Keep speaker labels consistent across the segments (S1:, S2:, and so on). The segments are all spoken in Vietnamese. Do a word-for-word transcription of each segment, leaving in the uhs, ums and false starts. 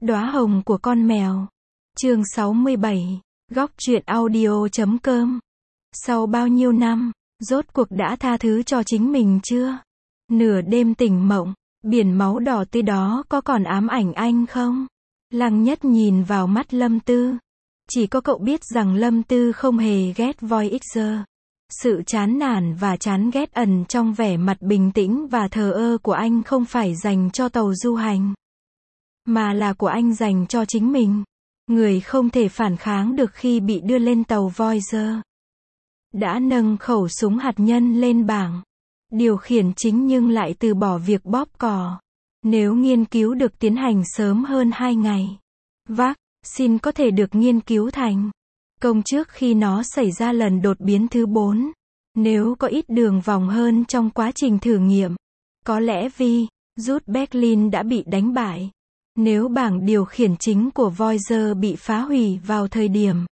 S1: Đóa hồng của con mèo. Chương sáu mươi bảy. Góc truyện audio chấm com. Sau bao nhiêu năm, rốt cuộc đã tha thứ cho chính mình chưa? Nửa đêm tỉnh mộng, biển máu đỏ tươi đó có còn ám ảnh anh không? Lăng Nhất nhìn vào mắt Lâm Tư. Chỉ có cậu biết rằng Lâm Tư không hề ghét Voyager. Sự chán nản và chán ghét ẩn trong vẻ mặt bình tĩnh và thờ ơ của anh không phải dành cho tàu du hành, mà là của anh dành cho chính mình. Người không thể phản kháng được khi bị đưa lên tàu Voyager. Đã nâng khẩu súng hạt nhân lên bảng điều khiển chính nhưng lại từ bỏ việc bóp cò. Nếu nghiên cứu được tiến hành sớm hơn hai ngày, vaccine có thể được nghiên cứu thành công trước khi nó xảy ra lần đột biến thứ bốn. Nếu có ít đường vòng hơn trong quá trình thử nghiệm, có lẽ virus Berlin đã bị đánh bại. Nếu bảng điều khiển chính của Voyager bị phá hủy vào thời điểm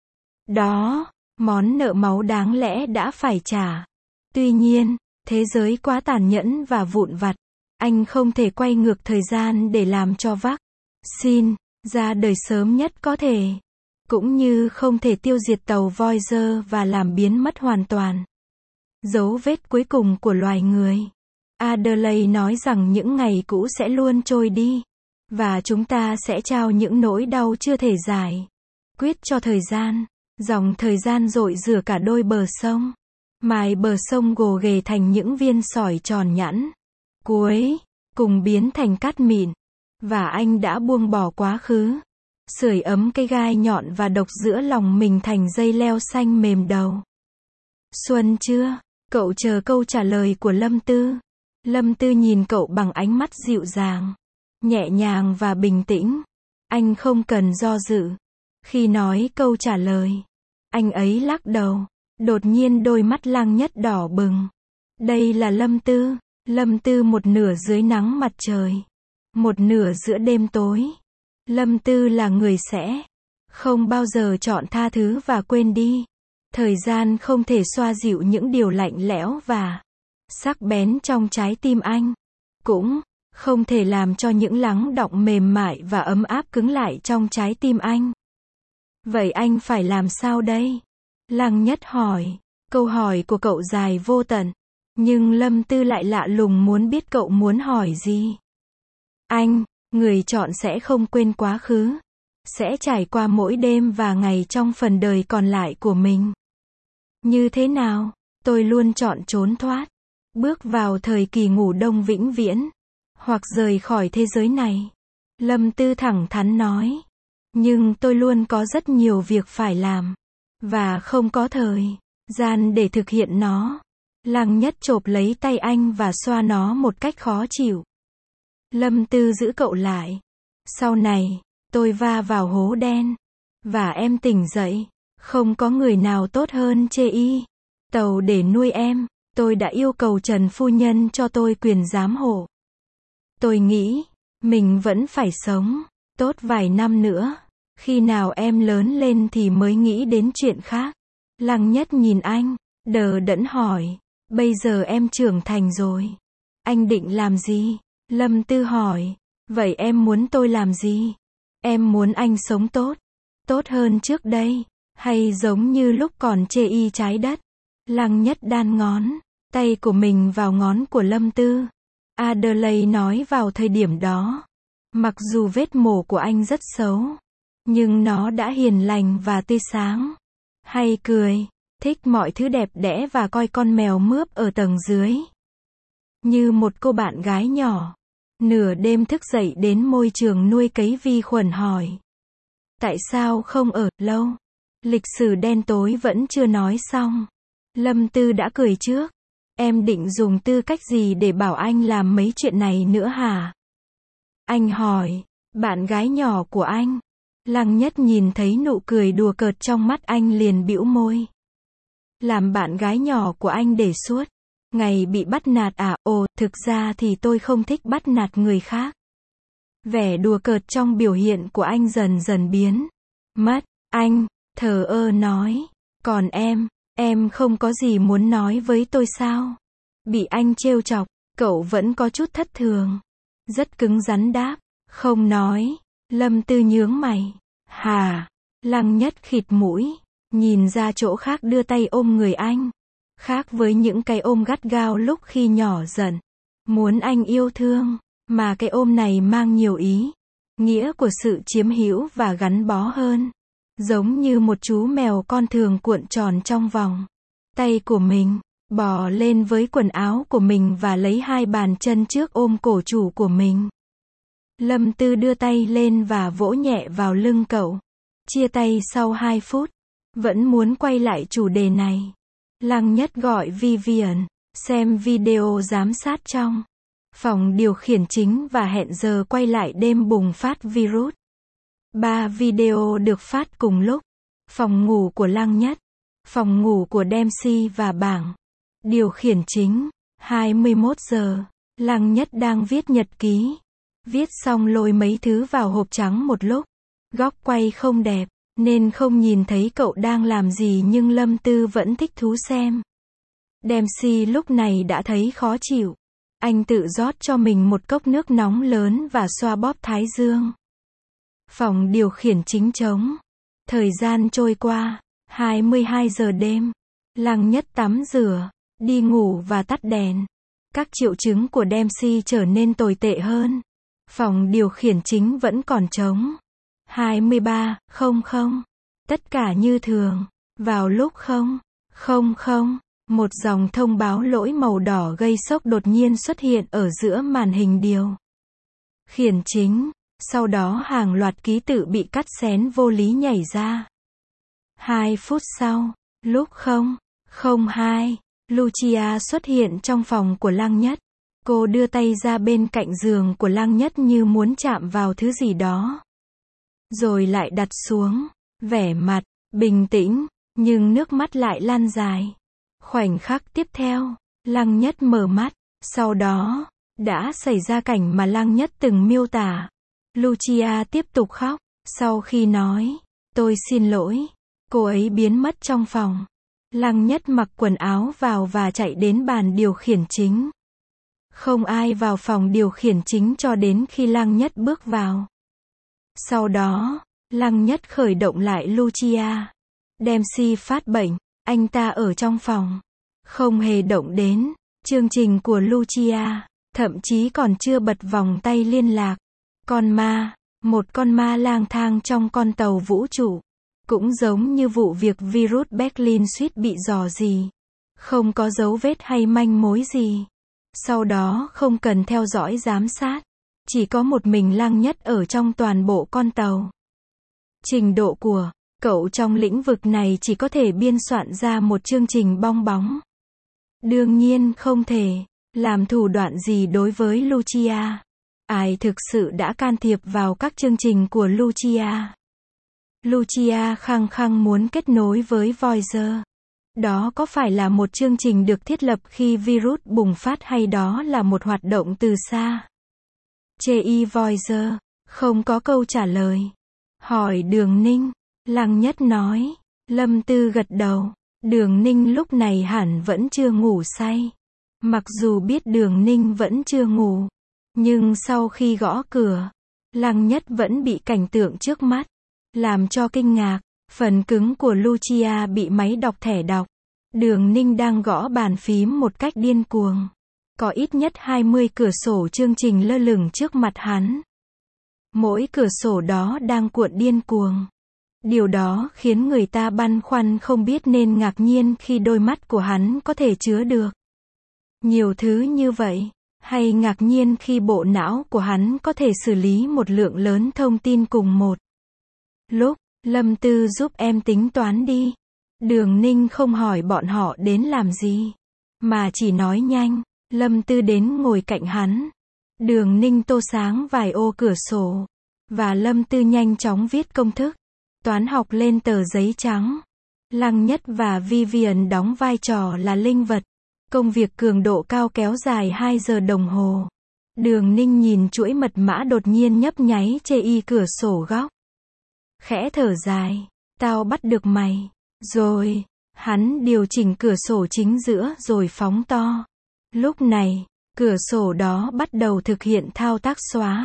S1: đó, món nợ máu đáng lẽ đã phải trả. Tuy nhiên, thế giới quá tàn nhẫn và vụn vặt. Anh không thể quay ngược thời gian để làm cho vaccine ra đời sớm nhất có thể. Cũng như không thể tiêu diệt tàu Voyager và làm biến mất hoàn toàn dấu vết cuối cùng của loài người. Adelaide nói rằng những ngày cũ sẽ luôn trôi đi, và chúng ta sẽ trao những nỗi đau chưa thể giải quyết cho thời gian. Dòng thời gian dội rửa cả đôi bờ sông, mài bờ sông gồ ghề thành những viên sỏi tròn nhẵn, cuối cùng biến thành cát mịn. Và anh đã buông bỏ quá khứ, sưởi ấm cây gai nhọn và độc giữa lòng mình thành dây leo xanh mềm đầu. Xuân chưa? Cậu chờ câu trả lời của Lâm Tư. Lâm Tư nhìn cậu bằng ánh mắt dịu dàng, nhẹ nhàng và bình tĩnh. Anh không cần do dự khi nói câu trả lời. Anh ấy lắc đầu. Đột nhiên đôi mắt Lăng Nhất đỏ bừng. Đây là Lâm Tư. Lâm Tư một nửa dưới nắng mặt trời, một nửa giữa đêm tối. Lâm Tư là người sẽ không bao giờ chọn tha thứ và quên đi. Thời gian không thể xoa dịu những điều lạnh lẽo và sắc bén trong trái tim anh. Cũng không thể làm cho những lắng đọng mềm mại và ấm áp cứng lại trong trái tim anh. Vậy anh phải làm sao đây? Lăng Nhất hỏi. Câu hỏi của cậu dài vô tận, nhưng Lâm Tư lại lạ lùng muốn biết cậu muốn hỏi gì. Anh, người chọn sẽ không quên quá khứ, sẽ trải qua mỗi đêm và ngày trong phần đời còn lại của mình. Như thế nào? Tôi luôn chọn trốn thoát, bước vào thời kỳ ngủ đông vĩnh viễn, hoặc rời khỏi thế giới này. Lâm Tư thẳng thắn nói. Nhưng tôi luôn có rất nhiều việc phải làm, và không có thời gian để thực hiện nó. Lăng Nhất chộp lấy tay anh và xoa nó một cách khó chịu. Lâm Tư giữ cậu lại. Sau này, tôi va vào hố đen, và em tỉnh dậy. Không có người nào tốt hơn chê y tàu để nuôi em. Tôi đã yêu cầu Trần Phu Nhân cho tôi quyền giám hộ. Tôi nghĩ, mình vẫn phải sống tốt vài năm nữa. Khi nào em lớn lên thì mới nghĩ đến chuyện khác. Lăng Nhất nhìn anh, đờ đẫn hỏi. Bây giờ em trưởng thành rồi, anh định làm gì? Lâm Tư hỏi. Vậy em muốn tôi làm gì? Em muốn anh sống tốt, tốt hơn trước đây, hay giống như lúc còn chê y trái đất? Lăng Nhất đan ngón tay của mình vào ngón của Lâm Tư. Adelaide nói vào thời điểm đó, mặc dù vết mổ của anh rất xấu, nhưng nó đã hiền lành và tươi sáng. Hay cười, thích mọi thứ đẹp đẽ và coi con mèo mướp ở tầng dưới như một cô bạn gái nhỏ. Nửa đêm thức dậy đến môi trường nuôi cấy vi khuẩn hỏi. Tại sao không ở lâu? Lịch sử đen tối vẫn chưa nói xong. Lâm Tư đã cười trước. Em định dùng tư cách gì để bảo anh làm mấy chuyện này nữa hả? Anh hỏi. Bạn gái nhỏ của anh. Lăng Nhất nhìn thấy nụ cười đùa cợt trong mắt anh liền bĩu môi. Làm bạn gái nhỏ của anh để suốt ngày bị bắt nạt à? Ồ, thực ra thì tôi không thích bắt nạt người khác. Vẻ đùa cợt trong biểu hiện của anh dần dần biến mất. Anh thờ ơ nói. Còn em, em không có gì muốn nói với tôi sao? Bị anh trêu chọc, cậu vẫn có chút thất thường. Rất cứng rắn đáp. Không nói. Lâm Tư nhướng mày. Hà. Lăng Nhất khịt mũi, nhìn ra chỗ khác đưa tay ôm người anh. Khác với những cái ôm gắt gao lúc khi nhỏ giận, muốn anh yêu thương, mà cái ôm này mang nhiều ý nghĩa của sự chiếm hữu và gắn bó hơn. Giống như một chú mèo con thường cuộn tròn trong vòng tay của mình, bò lên với quần áo của mình và lấy hai bàn chân trước ôm cổ chủ của mình. Lâm Tư đưa tay lên và vỗ nhẹ vào lưng cậu. Chia tay sau hai phút, vẫn muốn quay lại chủ đề này. Lăng Nhất gọi Vivian, xem video giám sát trong phòng điều khiển chính và hẹn giờ quay lại đêm bùng phát virus. Ba video được phát cùng lúc. Phòng ngủ của Lăng Nhất, phòng ngủ của Dempsey và bảng điều khiển chính. hai mươi mốt giờ, Lăng Nhất đang viết nhật ký. Viết xong lôi mấy thứ vào hộp trắng một lúc. Góc quay không đẹp, nên không nhìn thấy cậu đang làm gì nhưng Lâm Tư vẫn thích thú xem. Dempsey lúc này đã thấy khó chịu. Anh tự rót cho mình một cốc nước nóng lớn và xoa bóp thái dương. Phòng điều khiển chính trống. Thời gian trôi qua, hai mươi hai giờ đêm. Lăng Nhất tắm rửa, đi ngủ và tắt đèn. Các triệu chứng của Dempsey trở nên tồi tệ hơn. Phòng điều khiển chính vẫn còn trống. hai mươi ba không không. Tất cả như thường. Vào lúc không không không, một dòng thông báo lỗi màu đỏ gây sốc đột nhiên xuất hiện ở giữa màn hình điều khiển chính. Sau đó hàng loạt ký tự bị cắt xén vô lý nhảy ra. Hai phút sau, lúc không không hai, Lucia xuất hiện trong phòng của Lăng Nhất. Cô đưa tay ra bên cạnh giường của Lăng Nhất như muốn chạm vào thứ gì đó. Rồi lại đặt xuống, vẻ mặt bình tĩnh, nhưng nước mắt lại lan dài. Khoảnh khắc tiếp theo, Lăng Nhất mở mắt, sau đó, đã xảy ra cảnh mà Lăng Nhất từng miêu tả. Lucia tiếp tục khóc, sau khi nói, tôi xin lỗi, cô ấy biến mất trong phòng. Lăng Nhất mặc quần áo vào và chạy đến bàn điều khiển chính. Không ai vào phòng điều khiển chính cho đến khi Lăng Nhất bước vào. Sau đó, Lăng Nhất khởi động lại Lucia. Dempsey phát bệnh, anh ta ở trong phòng, không hề động đến chương trình của Lucia, thậm chí còn chưa bật vòng tay liên lạc. Con ma, một con ma lang thang trong con tàu vũ trụ. Cũng giống như vụ việc virus Berlin suýt bị rò rỉ. Không có dấu vết hay manh mối gì. Sau đó không cần theo dõi giám sát. Chỉ có một mình Lăng Nhất ở trong toàn bộ con tàu. Trình độ của cậu trong lĩnh vực này chỉ có thể biên soạn ra một chương trình bong bóng. Đương nhiên không thể làm thủ đoạn gì đối với Lucia. Ai thực sự đã can thiệp vào các chương trình của Lucia? Lucia khăng khăng muốn kết nối với Voyager. Đó có phải là một chương trình được thiết lập khi virus bùng phát hay đó là một hoạt động từ xa? chê i Voyager, không có câu trả lời. Hỏi Đường Ninh, Lăng Nhất nói. Lâm Tư gật đầu. Đường Ninh lúc này hẳn vẫn chưa ngủ say. Mặc dù biết Đường Ninh vẫn chưa ngủ, nhưng sau khi gõ cửa, Lăng Nhất vẫn bị cảnh tượng trước mắt làm cho kinh ngạc. Phần cứng của Lucia bị máy đọc thẻ đọc. Đường Ninh đang gõ bàn phím một cách điên cuồng. Có ít nhất hai mươi cửa sổ chương trình lơ lửng trước mặt hắn. Mỗi cửa sổ đó đang cuộn điên cuồng. Điều đó khiến người ta băn khoăn không biết nên ngạc nhiên khi đôi mắt của hắn có thể chứa được nhiều thứ như vậy, hay ngạc nhiên khi bộ não của hắn có thể xử lý một lượng lớn thông tin cùng một lúc. Lâm Tư giúp em tính toán đi. Đường Ninh không hỏi bọn họ đến làm gì, mà chỉ nói nhanh. Lâm Tư đến ngồi cạnh hắn. Đường Ninh tô sáng vài ô cửa sổ, và Lâm Tư nhanh chóng viết công thức toán học lên tờ giấy trắng. Lăng Nhất và Vivian đóng vai trò là linh vật. Công việc cường độ cao kéo dài hai giờ đồng hồ. Đường Ninh nhìn chuỗi mật mã đột nhiên nhấp nháy chê y cửa sổ góc. Khẽ thở dài. Tao bắt được mày. Rồi, hắn điều chỉnh cửa sổ chính giữa rồi phóng to. Lúc này, cửa sổ đó bắt đầu thực hiện thao tác xóa.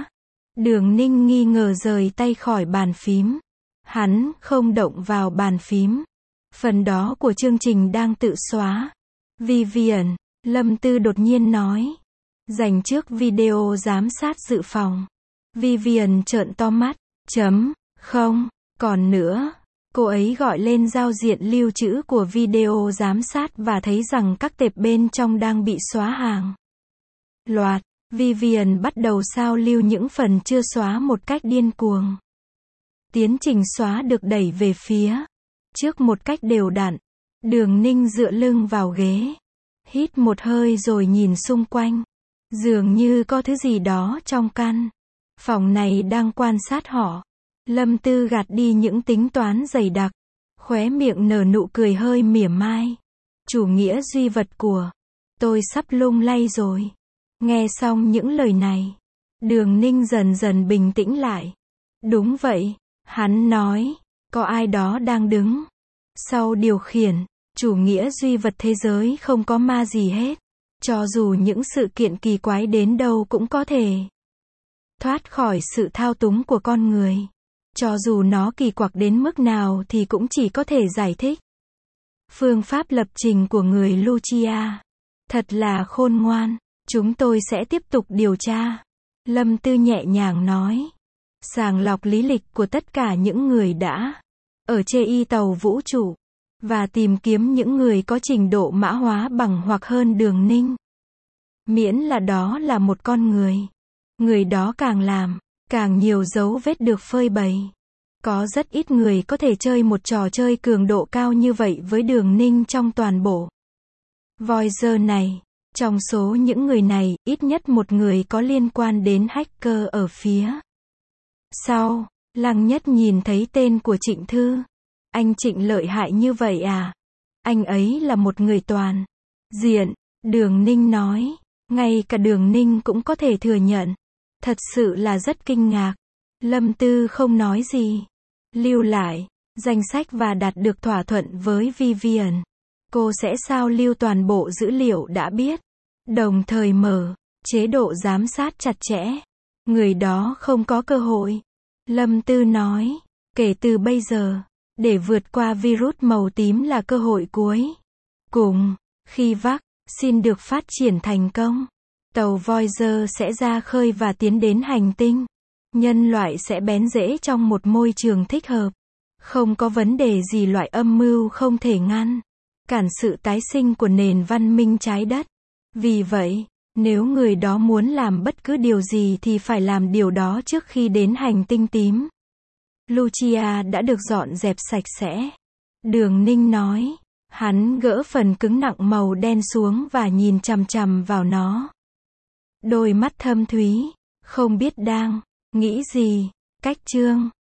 S1: Đường Ninh nghi ngờ rời tay khỏi bàn phím. Hắn không động vào bàn phím. Phần đó của chương trình đang tự xóa. Vivian, Lâm Tư đột nhiên nói. Dành trước video giám sát dự phòng. Vivian trợn to mắt. Chấm, không, còn nữa. Cô ấy gọi lên giao diện lưu trữ của video giám sát và thấy rằng các tệp bên trong đang bị xóa hàng loạt. Vivian bắt đầu sao lưu những phần chưa xóa một cách điên cuồng. Tiến trình xóa được đẩy về phía trước một cách đều đặn. Đường Ninh dựa lưng vào ghế. Hít một hơi rồi nhìn xung quanh. Dường như có thứ gì đó trong căn phòng này đang quan sát họ. Lâm Tư gạt đi những tính toán dày đặc. Khóe miệng nở nụ cười hơi mỉa mai. Chủ nghĩa duy vật của tôi sắp lung lay rồi. Nghe xong những lời này, Đường Ninh dần dần bình tĩnh lại. Đúng vậy, hắn nói, có ai đó đang đứng sau điều khiển. Chủ nghĩa duy vật thế giới không có ma gì hết. Cho dù những sự kiện kỳ quái đến đâu cũng có thể thoát khỏi sự thao túng của con người. Cho dù nó kỳ quặc đến mức nào thì cũng chỉ có thể giải thích. Phương pháp lập trình của người Lucia thật là khôn ngoan. Chúng tôi sẽ tiếp tục điều tra. Lâm Tư nhẹ nhàng nói. Sàng lọc lý lịch của tất cả những người đã ở trên tàu vũ trụ. Và tìm kiếm những người có trình độ mã hóa bằng hoặc hơn Đường Ninh. Miễn là đó là một con người. Người đó càng làm, càng nhiều dấu vết được phơi bày. Có rất ít người có thể chơi một trò chơi cường độ cao như vậy với Đường Ninh trong toàn bộ Voyager này. Trong số những người này, ít nhất một người có liên quan đến hacker ở phía sau. Lăng Nhất nhìn thấy tên của Trịnh Thư. Anh Trịnh lợi hại như vậy à? Anh ấy là một người toàn diện. Đường Ninh nói. Ngay cả Đường Ninh cũng có thể thừa nhận. Thật sự là rất kinh ngạc. Lâm Tư không nói gì. Lưu lại danh sách và đạt được thỏa thuận với Vivian. Cô sẽ sao lưu toàn bộ dữ liệu đã biết. Đồng thời mở chế độ giám sát chặt chẽ. Người đó không có cơ hội. Lâm Tư nói. Kể từ bây giờ, để vượt qua virus màu tím là cơ hội cuối cùng. Khi vaccine được phát triển thành công, tàu Voyager sẽ ra khơi và tiến đến hành tinh. Nhân loại sẽ bén rễ trong một môi trường thích hợp. Không có vấn đề gì loại âm mưu không thể ngăn cản sự tái sinh của nền văn minh trái đất. Vì vậy, nếu người đó muốn làm bất cứ điều gì thì phải làm điều đó trước khi đến hành tinh tím. Lucia đã được dọn dẹp sạch sẽ. Đường Ninh nói. Hắn gỡ phần cứng nặng màu đen xuống và nhìn chằm chằm vào nó. Đôi mắt thâm thúy, không biết đang nghĩ gì. Cách chương